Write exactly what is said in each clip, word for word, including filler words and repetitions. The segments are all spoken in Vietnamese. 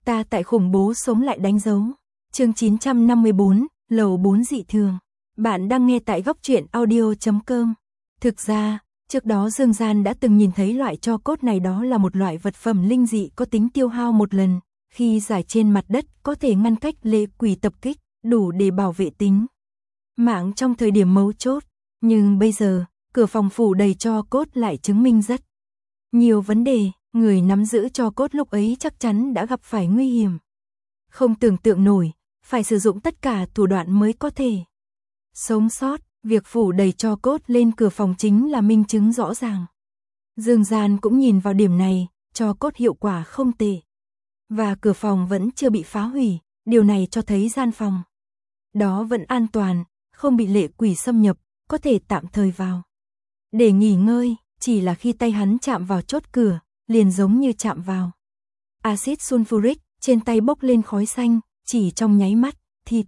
Ta tại khủng bố sống lại đánh dấu. Chương chín trăm năm mươi bốn, lầu bốn dị thường. Bạn đang nghe tại góc truyện audio chấm com. Thực ra, trước đó Dương Gian đã từng nhìn thấy loại tro cốt này, đó là một loại vật phẩm linh dị có tính tiêu hao một lần, khi rải trên mặt đất có thể ngăn cách lệ quỷ tập kích, đủ để bảo vệ tính mạng trong thời điểm mấu chốt. Nhưng bây giờ, cửa phòng phủ đầy tro cốt lại chứng minh rất nhiều vấn đề, người nắm giữ tro cốt lúc ấy chắc chắn đã gặp phải nguy hiểm không tưởng tượng nổi, phải sử dụng tất cả thủ đoạn mới có thể sống sót. Việc phủ đầy tro cốt lên cửa phòng chính là minh chứng rõ ràng. Dương Gian cũng nhìn vào điểm này, tro cốt hiệu quả không tệ. Và cửa phòng vẫn chưa bị phá hủy, điều này cho thấy gian phòng đó vẫn an toàn, không bị lệ quỷ xâm nhập, có thể tạm thời vào để nghỉ ngơi. Chỉ là khi tay hắn chạm vào chốt cửa, liền giống như chạm vào axit sulfuric, trên tay bốc lên khói xanh, chỉ trong nháy mắt, thịt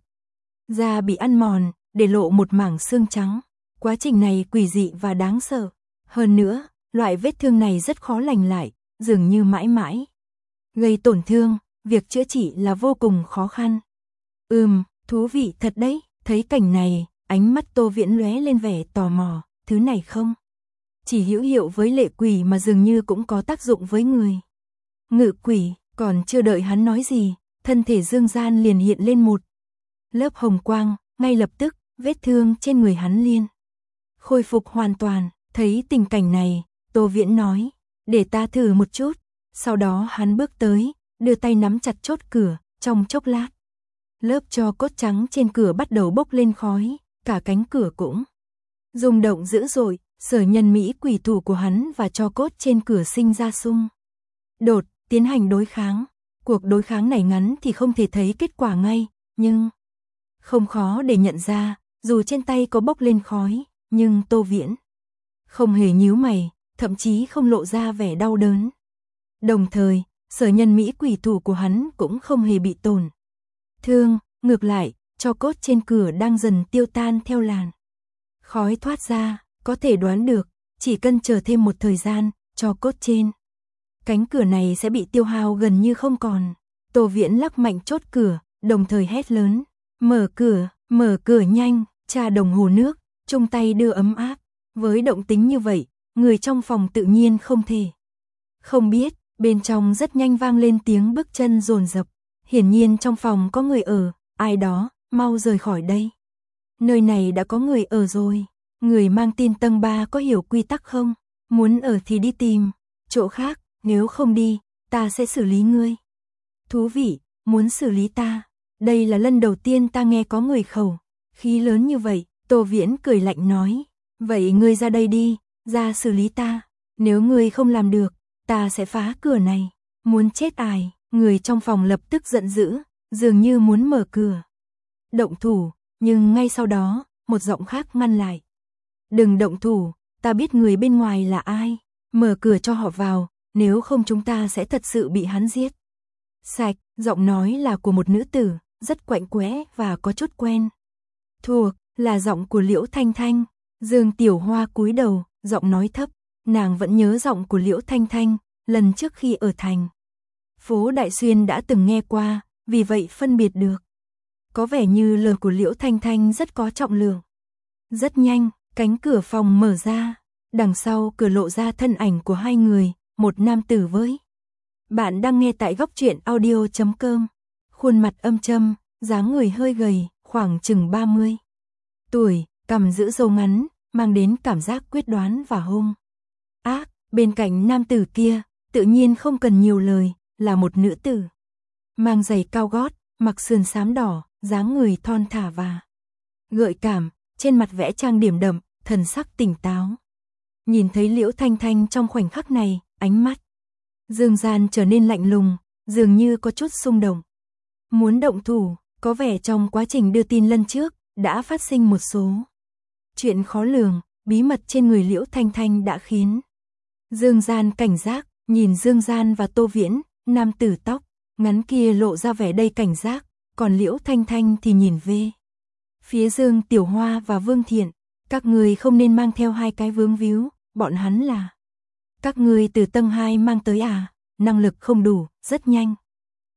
da bị ăn mòn, để lộ một mảng xương trắng. Quá trình này quỷ dị và đáng sợ. Hơn nữa, loại vết thương này rất khó lành lại, dường như mãi mãi gây tổn thương, việc chữa trị là vô cùng khó khăn. Ừm, thú vị thật đấy. Thấy cảnh này, ánh mắt Tô Viễn lóe lên vẻ tò mò, thứ này không chỉ hữu hiệu với lệ quỷ mà dường như cũng có tác dụng với người ngự quỷ. Còn chưa đợi hắn nói gì, thân thể Dương Gian liền hiện lên một lớp hồng quang, ngay lập tức, vết thương trên người hắn liền khôi phục hoàn toàn. Thấy tình cảnh này, Tô Viễn nói, để ta thử một chút. Sau đó hắn bước tới, đưa tay nắm chặt chốt cửa, trong chốc lát, lớp tro cốt trắng trên cửa bắt đầu bốc lên khói, cả cánh cửa cũng rung động dữ dội. Sở Nhân Mỹ quỷ thủ của hắn và tro cốt trên cửa sinh ra xung đột, tiến hành đối kháng. Cuộc đối kháng này ngắn thì không thể thấy kết quả ngay, nhưng không khó để nhận ra, dù trên tay có bốc lên khói, nhưng Tô Viễn không hề nhíu mày, thậm chí không lộ ra vẻ đau đớn. Đồng thời, Sở Nhân Mỹ quỷ thủ của hắn cũng không hề bị tổn thương, ngược lại, tro cốt trên cửa đang dần tiêu tan theo làn khói thoát ra. Có thể đoán được, chỉ cần chờ thêm một thời gian, tro cốt trên cánh cửa này sẽ bị tiêu hao gần như không còn. Tô Viễn lắc mạnh chốt cửa, đồng thời hét lớn, mở cửa, mở cửa nhanh. Tra đồng hồ nước, chung tay đưa ấm áp. Với động tính như vậy, người trong phòng tự nhiên không thể không biết. Bên trong rất nhanh vang lên tiếng bước chân dồn dập. Hiển nhiên trong phòng có người ở. Ai đó, mau rời khỏi đây. Nơi này đã có người ở rồi. Người mang tin tầng ba có hiểu quy tắc không? Muốn ở thì đi tìm chỗ khác, nếu không đi, ta sẽ xử lý ngươi. Thú vị, muốn xử lý ta? Đây là lần đầu tiên ta nghe có người khẩu khí lớn như vậy. Tô Viễn cười lạnh nói, vậy ngươi ra đây đi, ra xử lý ta. Nếu ngươi không làm được, ta sẽ phá cửa này. Muốn chết ai? Người trong phòng lập tức giận dữ, dường như muốn mở cửa động thủ, nhưng ngay sau đó, một giọng khác ngăn lại. Đừng động thủ, ta biết người bên ngoài là ai, mở cửa cho họ vào, nếu không chúng ta sẽ thật sự bị hắn giết sạch. Giọng nói là của một nữ tử, rất quạnh quẽ và có chút quen thuộc, là giọng của Liễu Thanh Thanh. Dương Tiểu Hoa cúi đầu, giọng nói thấp, nàng vẫn nhớ giọng của Liễu Thanh Thanh, lần trước khi ở thành phố Đại Xuyên đã từng nghe qua, vì vậy phân biệt được. Có vẻ như lời của Liễu Thanh Thanh rất có trọng lượng. Rất nhanh, cánh cửa phòng mở ra, đằng sau cửa lộ ra thân ảnh của hai người, một nam tử với. Bạn đang nghe tại góc truyện audio chấm com. Khuôn mặt âm trầm, dáng người hơi gầy, khoảng chừng ba mươi tuổi, cằm giữ râu ngắn, mang đến cảm giác quyết đoán và hung ác. Bên cạnh nam tử kia, tự nhiên không cần nhiều lời, là một nữ tử mang giày cao gót, mặc sườn xám đỏ, dáng người thon thả và gợi cảm, trên mặt vẽ trang điểm đậm, thần sắc tỉnh táo. Nhìn thấy Liễu Thanh Thanh trong khoảnh khắc này, ánh mắt Dương Gian trở nên lạnh lùng, dường như có chút xung động. Muốn động thủ, có vẻ trong quá trình đưa tin lần trước, đã phát sinh một số chuyện khó lường, bí mật trên người Liễu Thanh Thanh đã khiến Dương Gian cảnh giác. Nhìn Dương Gian và Tô Viễn, nam tử tóc ngắn kia lộ ra vẻ đầy cảnh giác, còn Liễu Thanh Thanh thì nhìn về phía Dương Tiểu Hoa và Vương Thiện. Các người không nên mang theo hai cái vướng víu, bọn hắn là các người từ tầng hai mang tới à? Năng lực không đủ, rất nhanh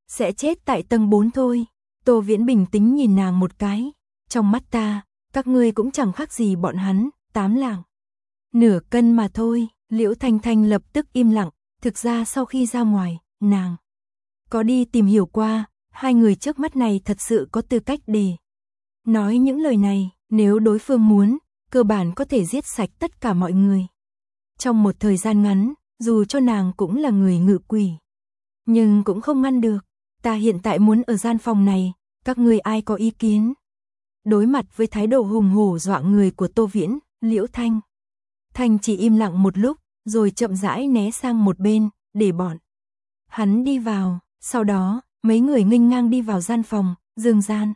sẽ chết tại tầng bốn thôi. Tô Viễn bình tĩnh nhìn nàng một cái. Trong mắt ta, các ngươi cũng chẳng khác gì bọn hắn, tám lạng. Nửa cân mà thôi. Liễu Thanh Thanh lập tức im lặng. Thực ra sau khi ra ngoài, nàng có đi tìm hiểu qua, hai người trước mắt này thật sự có tư cách để nói những lời này. Nếu đối phương muốn, cơ bản có thể giết sạch tất cả mọi người. Trong một thời gian ngắn, dù cho nàng cũng là người ngự quỷ, nhưng cũng không ngăn được. Ta hiện tại muốn ở gian phòng này, các ngươi ai có ý kiến? Đối mặt với thái độ hùng hổ dọa người của Tô Viễn, Liễu Thanh Thanh chỉ im lặng một lúc, rồi chậm rãi né sang một bên, để bọn hắn đi vào. Sau đó, mấy người nghênh ngang đi vào gian phòng. Dương Gian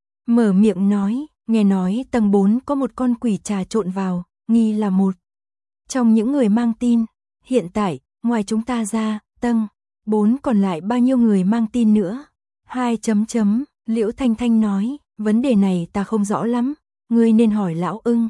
mở miệng nói, nghe nói tầng bốn có một con quỷ trà trộn vào, nghi là một trong những người mang tin. Hiện tại, ngoài chúng ta ra, tầng bốn còn lại bao nhiêu người mang tin nữa? Hai chấm chấm, Liễu Thanh Thanh nói, vấn đề này ta không rõ lắm, ngươi nên hỏi Lão Ưng.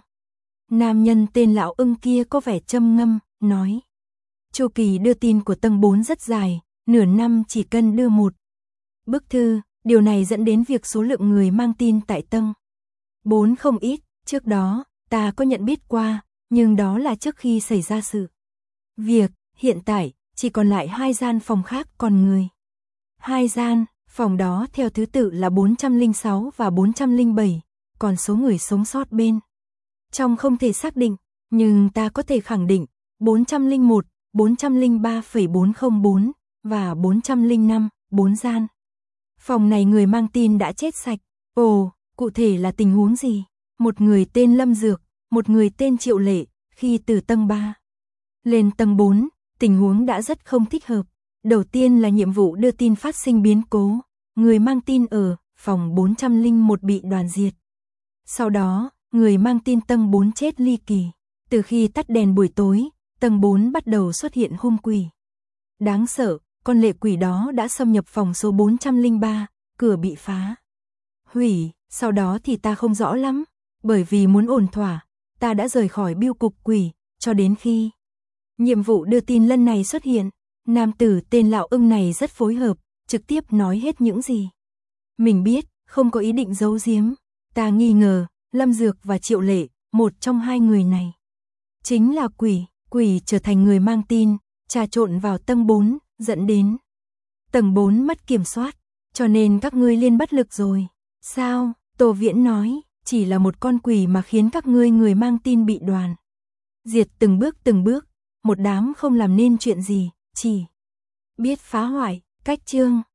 Nam nhân tên Lão Ưng kia có vẻ trầm ngâm, nói. Chu kỳ đưa tin của tầng bốn rất dài, nửa năm chỉ cần đưa một bức thư, điều này dẫn đến việc số lượng người mang tin tại tầng bốn không ít. Trước đó, ta có nhận biết qua, nhưng đó là trước khi xảy ra sự việc. Hiện tại, chỉ còn lại hai gian phòng khác còn người. Hai gian, phòng đó theo thứ tự là bốn trăm lẻ sáu và bốn trăm lẻ bảy, còn số người sống sót bên trong không thể xác định, nhưng ta có thể khẳng định, bốn trăm lẻ một, bốn trăm lẻ ba phẩy bốn không bốn và bốn trăm lẻ năm, bốn gian. Phòng này người mang tin đã chết sạch. Ồ, cụ thể là tình huống gì? Một người tên Lâm Dược, một người tên Triệu Lệ, khi từ tầng ba lên tầng bốn, tình huống đã rất không thích hợp. Đầu tiên là nhiệm vụ đưa tin phát sinh biến cố, người mang tin ở phòng bốn trăm lẻ một bị đoàn diệt. Sau đó, người mang tin tầng bốn chết ly kỳ. Từ khi tắt đèn buổi tối, tầng bốn bắt đầu xuất hiện hung quỷ. Đáng sợ, con lệ quỷ đó đã xâm nhập phòng số bốn trăm lẻ ba, cửa bị phá hủy. Sau đó thì ta không rõ lắm, bởi vì muốn ổn thỏa, ta đã rời khỏi bưu cục quỷ, cho đến khi nhiệm vụ đưa tin lần này xuất hiện. Nam tử tên Lão Ưng này rất phối hợp, trực tiếp nói hết những gì mình biết, không có ý định giấu giếm. Ta nghi ngờ, Lâm Dược và Triệu Lệ, một trong hai người này chính là quỷ. Quỷ trở thành người mang tin, trà trộn vào tầng bốn, dẫn đến tầng bốn mất kiểm soát, cho nên các ngươi liên bất lực rồi. Sao? Tô Viễn nói, chỉ là một con quỷ mà khiến các ngươi người mang tin bị đoàn diệt từng bước từng bước, một đám không làm nên chuyện gì, chỉ biết phá hoại. Cách chương